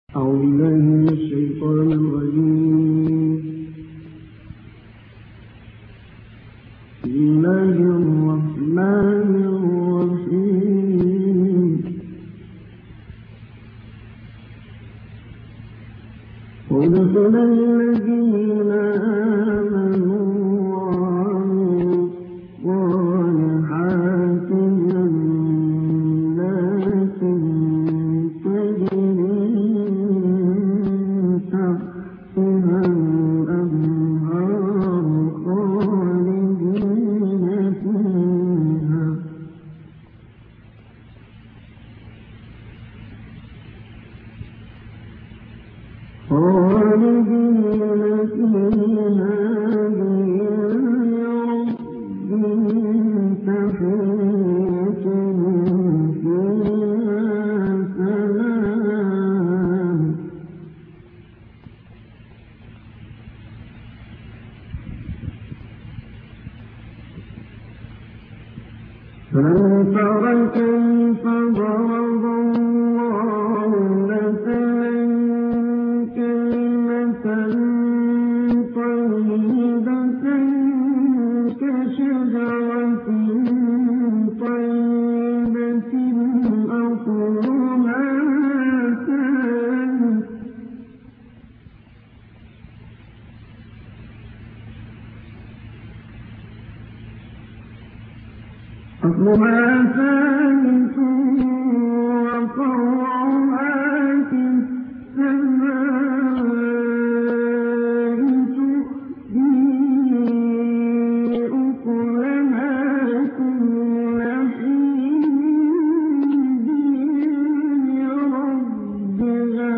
أعوذ بالله من الشيطان الرجيم. بسم الله الرحمن الرحيم. وادخل الذين آمنوا وعملوا الصالحات جنات تجري من تحتها الأنهار خالدين فيها بربهم تحيتهم فيها سلام. فلم تر كيف ضرب الله مثلا كلمة طيبة كشجرة طيبة أصلها ثابت وفرعها في السماء تؤتي أكلها كل حين بإذن ربها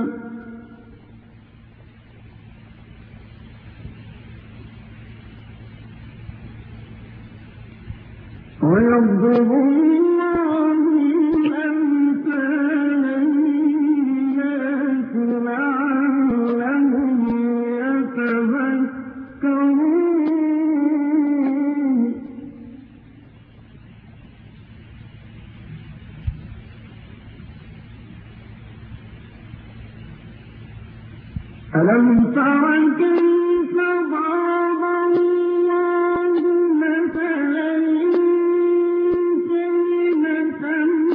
ويضرب الله الأمثال للناس لعلهم يتذكرون. ألم تر كيف ضرب الله مثلا كلمة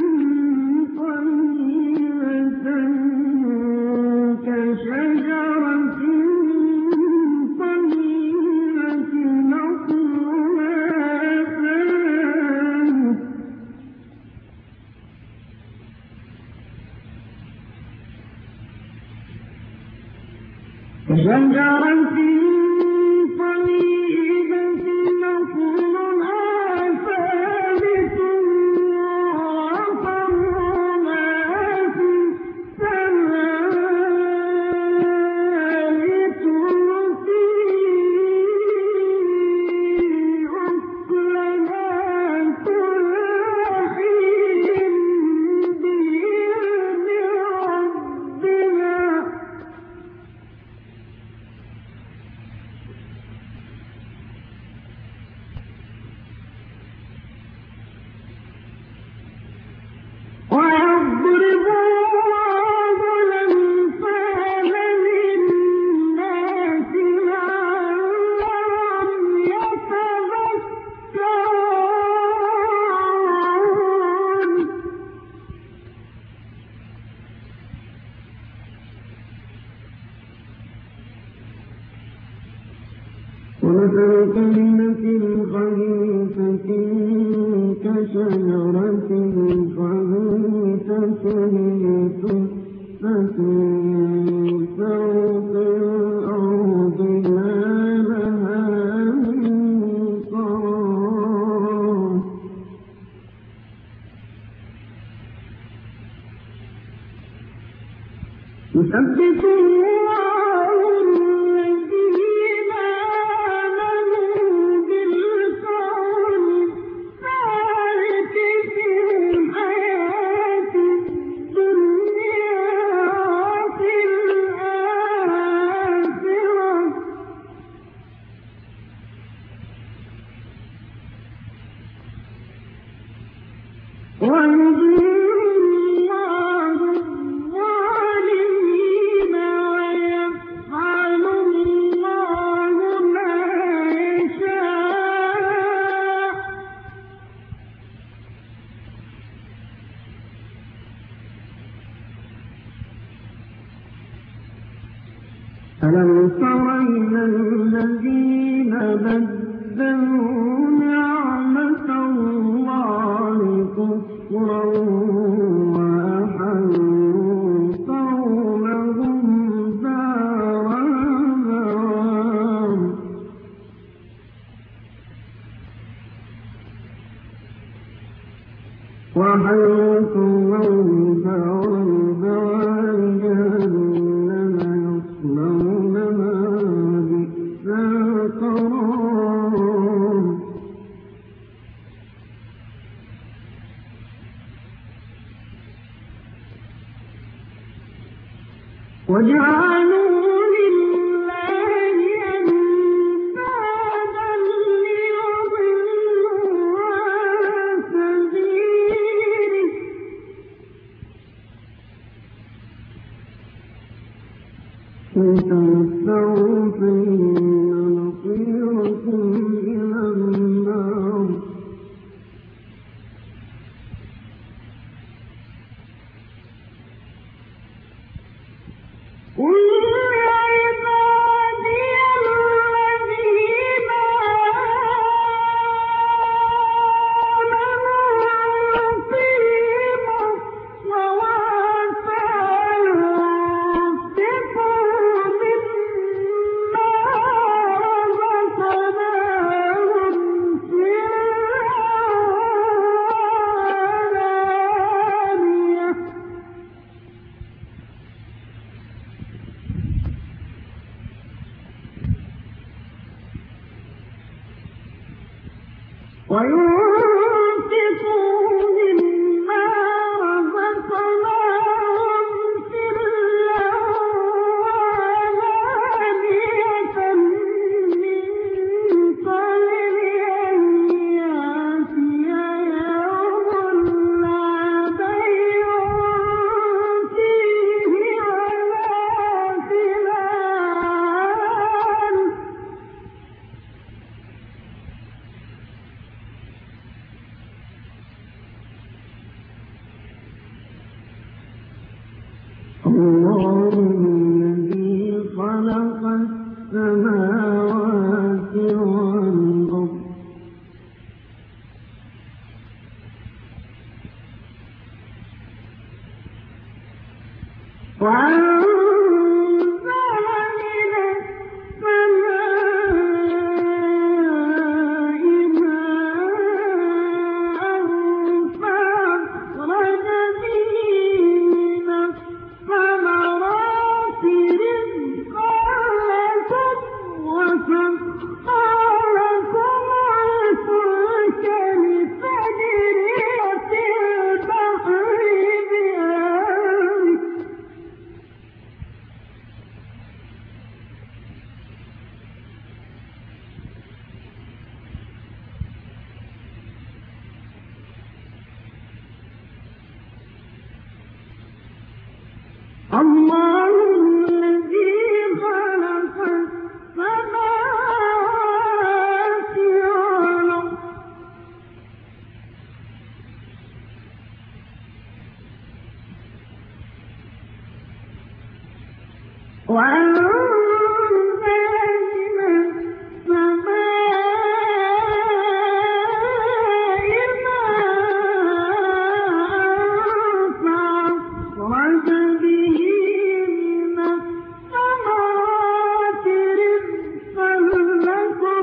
طيبة كشجرة طيبة أصلها ثابت كشجرة طيبة أصلها ثابت وفرعها في السماء تؤتي أكلها كل حين بإذن ربها ويضرب الله الأمثال للناس لعلهم يتذكرون. ومثل كلمة خبيثة كشجرة خبيثة تُسْقَطُ من فوق الأرض ما لها من قرار. يثبت الله الذين آمنوا بالقول الثابت في الحياة الدنيا وفي الآخرة ويضل الله الظالمين. ألم تر إلى الذين بدلوا نعمة الله كفرا وأحلوا قومهم دار البوار وحيث قومهم دار البوار جهنم يصلونها بئس القرار وجعلوا لله أندادا ليضلوا عن سبيله قل تمتعوا فإن مصيركم إلى النار قل يا عبادي الذين آمنوا أقيموا الصلاة وأنفقوا مما رزقناهم سرا وعلانية وينفقوا مما رزقناهم سرا وعلانية من قبل أن يأتي يوم لا بيع فيه ولا خلال الله الذي خلق السماوات والأرض وأنزل من السماء ماء فأخرج به من الثمرات رزقا لكم وسخر لكم الفلك لتجري في البحر بأمره الله الذي خلق السماوات والأرض وأنزل من السماء ماء فأخرج به من الثمرات رزقا لكم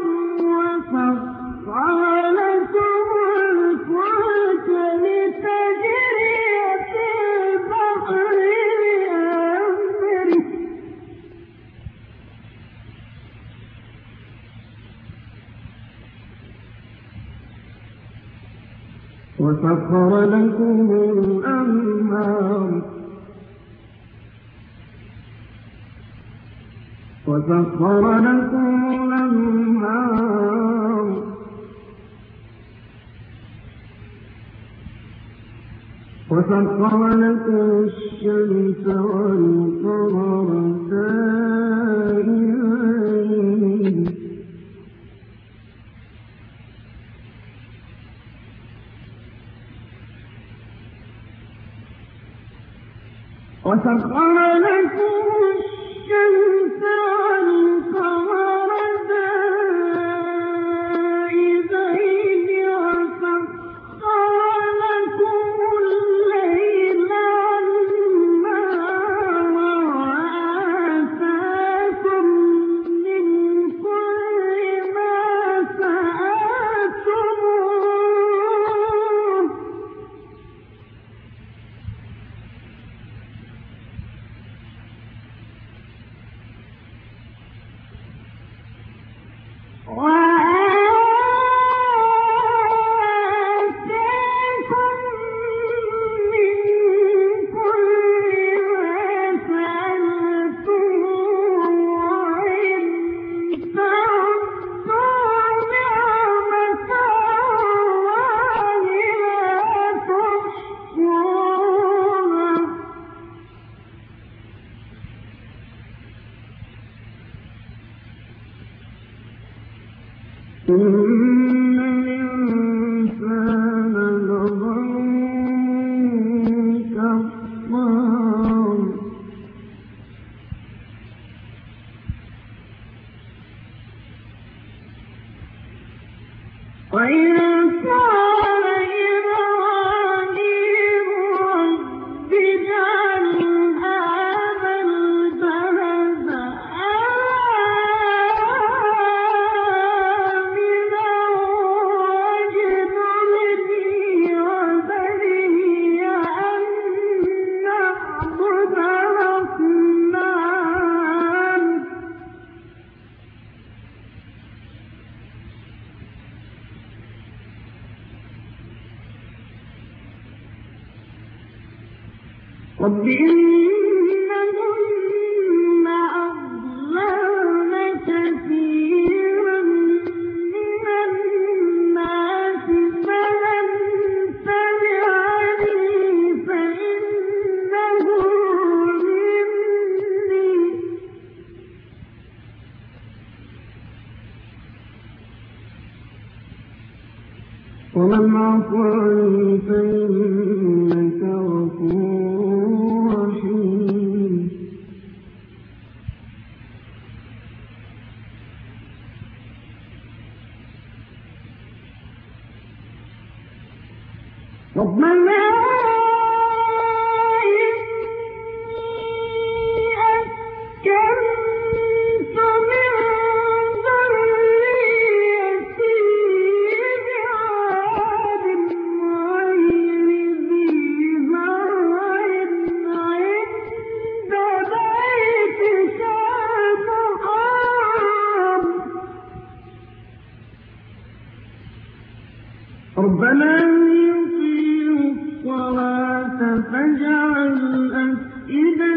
وسخر لكم الفلك لتجري في البحر بأمره وسخر لكم الأنهار وسخر لكم الشمس والقمر دائبين وسخر لكم الشمس إن الإنسان لظلوم كفار وإذ قال إبراهيم رب اجعل هذا البلد آمنا واجنبني وبني أن نعبد الأصنام رب إنهن أضللن كثيرا من الناس فمن تبعني فإنه مني ومن عصاني فإنك غفور رحيم ربنا إني أسكنت من ذريتي بواد غير ذي زرع عند بيتك المحرم ربنا يقيموا الصلاة فاجعل أفئدة